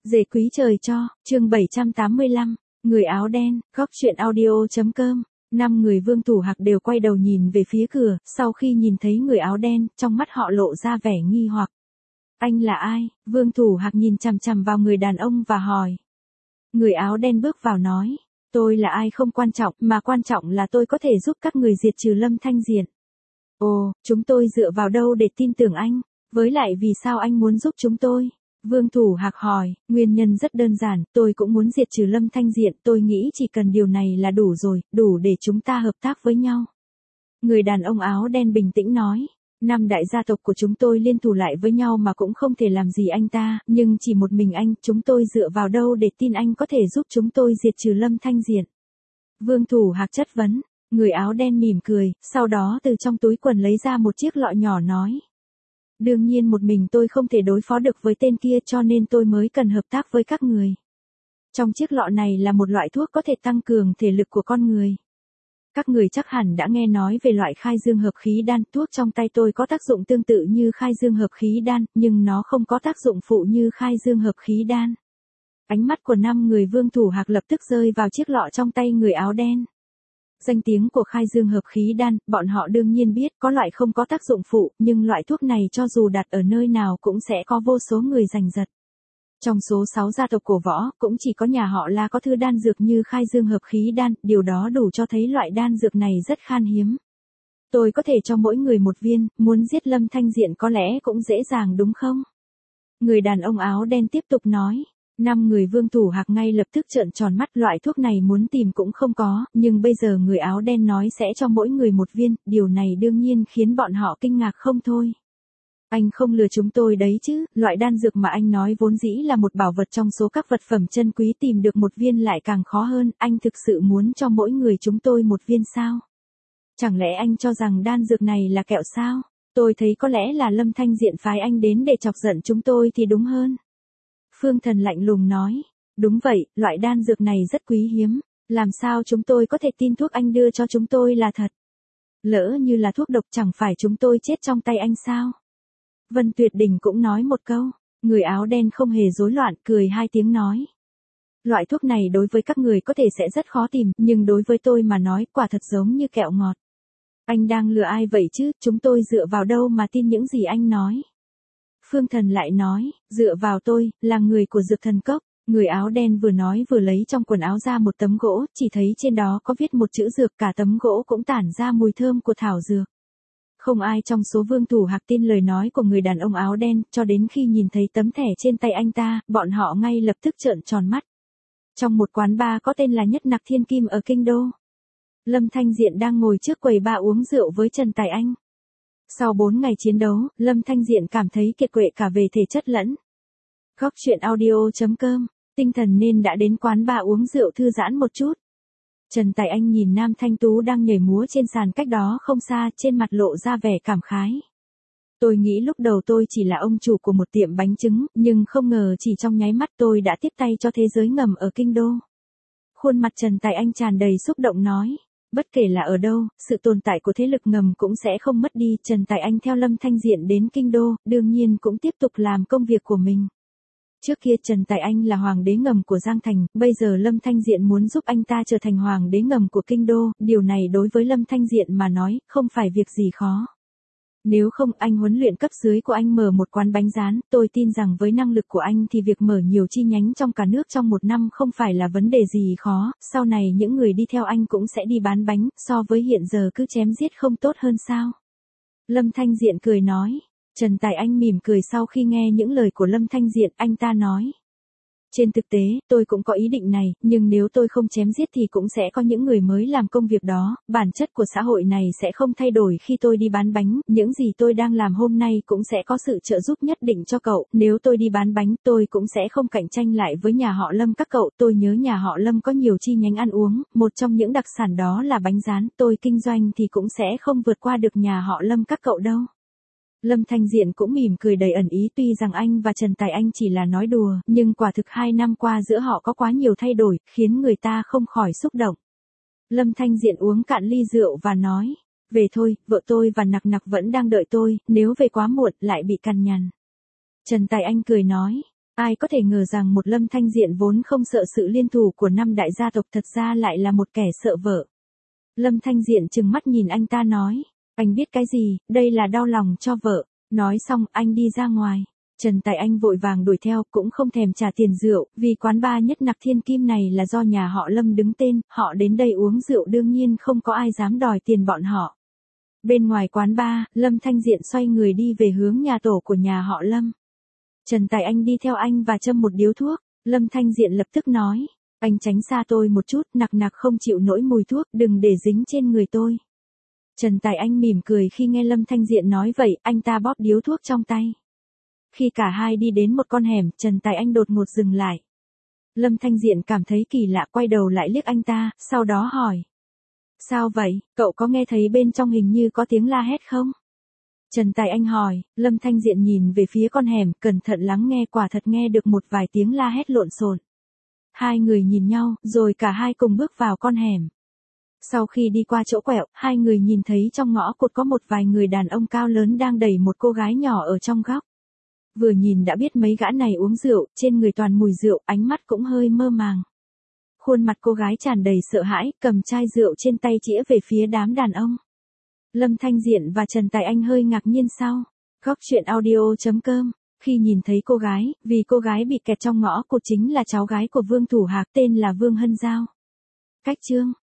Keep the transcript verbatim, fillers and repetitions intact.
Dề quý trời cho, chương bảy trăm tám mươi lăm, người áo đen, góc chuyện audio.com. Năm người Vương Thủ Hạc đều quay đầu nhìn về phía cửa, sau khi nhìn thấy người áo đen, trong mắt họ lộ ra vẻ nghi hoặc. Anh là ai? Vương Thủ Hạc nhìn chằm chằm vào người đàn ông và hỏi. Người áo đen bước vào nói, tôi là ai không quan trọng, mà quan trọng là tôi có thể giúp các người diệt trừ Lâm Thanh Diện. Ồ, chúng tôi dựa vào đâu để tin tưởng anh? Với lại vì sao anh muốn giúp chúng tôi? Vương Thủ Hạc hỏi, nguyên nhân rất đơn giản, tôi cũng muốn diệt trừ Lâm Thanh Diện, tôi nghĩ chỉ cần điều này là đủ rồi, đủ để chúng ta hợp tác với nhau. Người đàn ông áo đen bình tĩnh nói, năm đại gia tộc của chúng tôi liên thủ lại với nhau mà cũng không thể làm gì anh ta, nhưng chỉ một mình anh, chúng tôi dựa vào đâu để tin anh có thể giúp chúng tôi diệt trừ Lâm Thanh Diện? Vương Thủ Hạc chất vấn, người áo đen mỉm cười, sau đó từ trong túi quần lấy ra một chiếc lọ nhỏ nói. Đương nhiên một mình tôi không thể đối phó được với tên kia cho nên tôi mới cần hợp tác với các người. Trong chiếc lọ này là một loại thuốc có thể tăng cường thể lực của con người. Các người chắc hẳn đã nghe nói về loại khai dương hợp khí đan, thuốc trong tay tôi có tác dụng tương tự như khai dương hợp khí đan, nhưng nó không có tác dụng phụ như khai dương hợp khí đan. Ánh mắt của năm người Vương Thủ Hạc lập tức rơi vào chiếc lọ trong tay người áo đen. Danh tiếng của khai dương hợp khí đan, bọn họ đương nhiên biết có loại không có tác dụng phụ, nhưng loại thuốc này cho dù đặt ở nơi nào cũng sẽ có vô số người giành giật. Trong số sáu gia tộc cổ võ, cũng chỉ có nhà họ là có thứ đan dược như khai dương hợp khí đan, điều đó đủ cho thấy loại đan dược này rất khan hiếm. Tôi có thể cho mỗi người một viên, muốn giết Lâm Thanh Diện có lẽ cũng dễ dàng đúng không? Người đàn ông áo đen tiếp tục nói. Năm người Vương Thủ Hạc ngay lập tức trợn tròn mắt, loại thuốc này muốn tìm cũng không có, nhưng bây giờ người áo đen nói sẽ cho mỗi người một viên, điều này đương nhiên khiến bọn họ kinh ngạc không thôi. Anh không lừa chúng tôi đấy chứ, loại đan dược mà anh nói vốn dĩ là một bảo vật trong số các vật phẩm chân quý, tìm được một viên lại càng khó hơn, anh thực sự muốn cho mỗi người chúng tôi một viên sao? Chẳng lẽ anh cho rằng đan dược này là kẹo sao? Tôi thấy có lẽ là Lâm Thanh Diện phái anh đến để chọc giận chúng tôi thì đúng hơn. Phương Thần lạnh lùng nói, đúng vậy, loại đan dược này rất quý hiếm, làm sao chúng tôi có thể tin thuốc anh đưa cho chúng tôi là thật? Lỡ như là thuốc độc chẳng phải chúng tôi chết trong tay anh sao? Vân Tuyệt Đình cũng nói một câu, người áo đen không hề rối loạn, cười hai tiếng nói. Loại thuốc này đối với các người có thể sẽ rất khó tìm, nhưng đối với tôi mà nói quả thật giống như kẹo ngọt. Anh đang lừa ai vậy chứ, chúng tôi dựa vào đâu mà tin những gì anh nói? Phương Thần lại nói, dựa vào tôi, là người của Dược Thần Cốc. Người áo đen vừa nói vừa lấy trong quần áo ra một tấm gỗ, chỉ thấy trên đó có viết một chữ dược, cả tấm gỗ cũng tản ra mùi thơm của thảo dược. Không ai trong số Vương Thủ Hạc tin lời nói của người đàn ông áo đen, cho đến khi nhìn thấy tấm thẻ trên tay anh ta, bọn họ ngay lập tức trợn tròn mắt. Trong một quán bar có tên là Nhất Nặc Thiên Kim ở Kinh Đô, Lâm Thanh Diện đang ngồi trước quầy bar uống rượu với Trần Tài Anh. Sau bốn ngày chiến đấu, Lâm Thanh Diện cảm thấy kiệt quệ cả về thể chất lẫn. Góc chuyện audio.com, tinh thần nên đã đến quán bar uống rượu thư giãn một chút. Trần Tài Anh nhìn Nam Thanh Tú đang nhảy múa trên sàn cách đó không xa, trên mặt lộ ra vẻ cảm khái. Tôi nghĩ lúc đầu tôi chỉ là ông chủ của một tiệm bánh trứng, nhưng không ngờ chỉ trong nháy mắt tôi đã tiếp tay cho thế giới ngầm ở Kinh Đô. Khuôn mặt Trần Tài Anh tràn đầy xúc động nói. Bất kể là ở đâu, sự tồn tại của thế lực ngầm cũng sẽ không mất đi. Trần Tài Anh theo Lâm Thanh Diện đến Kinh Đô, đương nhiên cũng tiếp tục làm công việc của mình. Trước kia Trần Tài Anh là hoàng đế ngầm của Giang Thành, bây giờ Lâm Thanh Diện muốn giúp anh ta trở thành hoàng đế ngầm của Kinh Đô, điều này đối với Lâm Thanh Diện mà nói, không phải việc gì khó. Nếu không anh huấn luyện cấp dưới của anh mở một quán bánh rán, tôi tin rằng với năng lực của anh thì việc mở nhiều chi nhánh trong cả nước trong một năm không phải là vấn đề gì khó, sau này những người đi theo anh cũng sẽ đi bán bánh, so với hiện giờ cứ chém giết không tốt hơn sao? Lâm Thanh Diện cười nói. Trần Tài Anh mỉm cười sau khi nghe những lời của Lâm Thanh Diện, anh ta nói. Trên thực tế, tôi cũng có ý định này, nhưng nếu tôi không chém giết thì cũng sẽ có những người mới làm công việc đó, bản chất của xã hội này sẽ không thay đổi khi tôi đi bán bánh, những gì tôi đang làm hôm nay cũng sẽ có sự trợ giúp nhất định cho cậu, nếu tôi đi bán bánh tôi cũng sẽ không cạnh tranh lại với nhà họ Lâm các cậu, tôi nhớ nhà họ Lâm có nhiều chi nhánh ăn uống, một trong những đặc sản đó là bánh rán, tôi kinh doanh thì cũng sẽ không vượt qua được nhà họ Lâm các cậu đâu. Lâm Thanh Diện cũng mỉm cười đầy ẩn ý, tuy rằng anh và Trần Tài Anh chỉ là nói đùa, nhưng quả thực hai năm qua giữa họ có quá nhiều thay đổi, khiến người ta không khỏi xúc động. Lâm Thanh Diện uống cạn ly rượu và nói, về thôi, vợ tôi và Nặc Nặc vẫn đang đợi tôi, nếu về quá muộn lại bị cằn nhằn. Trần Tài Anh cười nói, Ai có thể ngờ rằng một Lâm Thanh Diện vốn không sợ sự liên thủ của năm đại gia tộc thật ra lại là một kẻ sợ vợ. Lâm Thanh Diện trừng mắt nhìn anh ta nói, anh biết cái gì, đây là đau lòng cho vợ. Nói xong anh đi ra ngoài. Trần Tài Anh vội vàng đuổi theo cũng không thèm trả tiền rượu, vì quán bar Nhất Nặc Thiên Kim này là do nhà họ Lâm đứng tên, họ đến đây uống rượu đương nhiên không có ai dám đòi tiền bọn họ. Bên ngoài quán bar, Lâm Thanh Diện xoay người đi về hướng nhà tổ của nhà họ Lâm. Trần Tài Anh đi theo anh và châm một điếu thuốc, Lâm Thanh Diện lập tức nói, anh tránh xa tôi một chút, Nặc Nặc không chịu nổi mùi thuốc, đừng để dính trên người tôi. Trần Tài Anh mỉm cười khi nghe Lâm Thanh Diện nói vậy, anh ta bóp điếu thuốc trong tay. Khi cả hai đi đến một con hẻm, Trần Tài Anh đột ngột dừng lại. Lâm Thanh Diện cảm thấy kỳ lạ quay đầu lại liếc anh ta, sau đó hỏi. Sao vậy, cậu có nghe thấy bên trong hình như có tiếng la hét không? Trần Tài Anh hỏi, Lâm Thanh Diện nhìn về phía con hẻm, cẩn thận lắng nghe quả thật nghe được một vài tiếng la hét lộn xộn. Hai người nhìn nhau, rồi cả hai cùng bước vào con hẻm. Sau khi đi qua chỗ quẹo, hai người nhìn thấy trong ngõ cụt có một vài người đàn ông cao lớn đang đẩy một cô gái nhỏ ở trong góc. Vừa nhìn đã biết mấy gã này uống rượu, trên người toàn mùi rượu, ánh mắt cũng hơi mơ màng. Khuôn mặt cô gái tràn đầy sợ hãi, cầm chai rượu trên tay chĩa về phía đám đàn ông. Lâm Thanh Diện và Trần Tài Anh hơi ngạc nhiên sau. Góc truyện audio chấm com. Khi nhìn thấy cô gái, vì cô gái bị kẹt trong ngõ cụt chính là cháu gái của Vương Thủ Hạc tên là Vương Hân Giao. Cách chương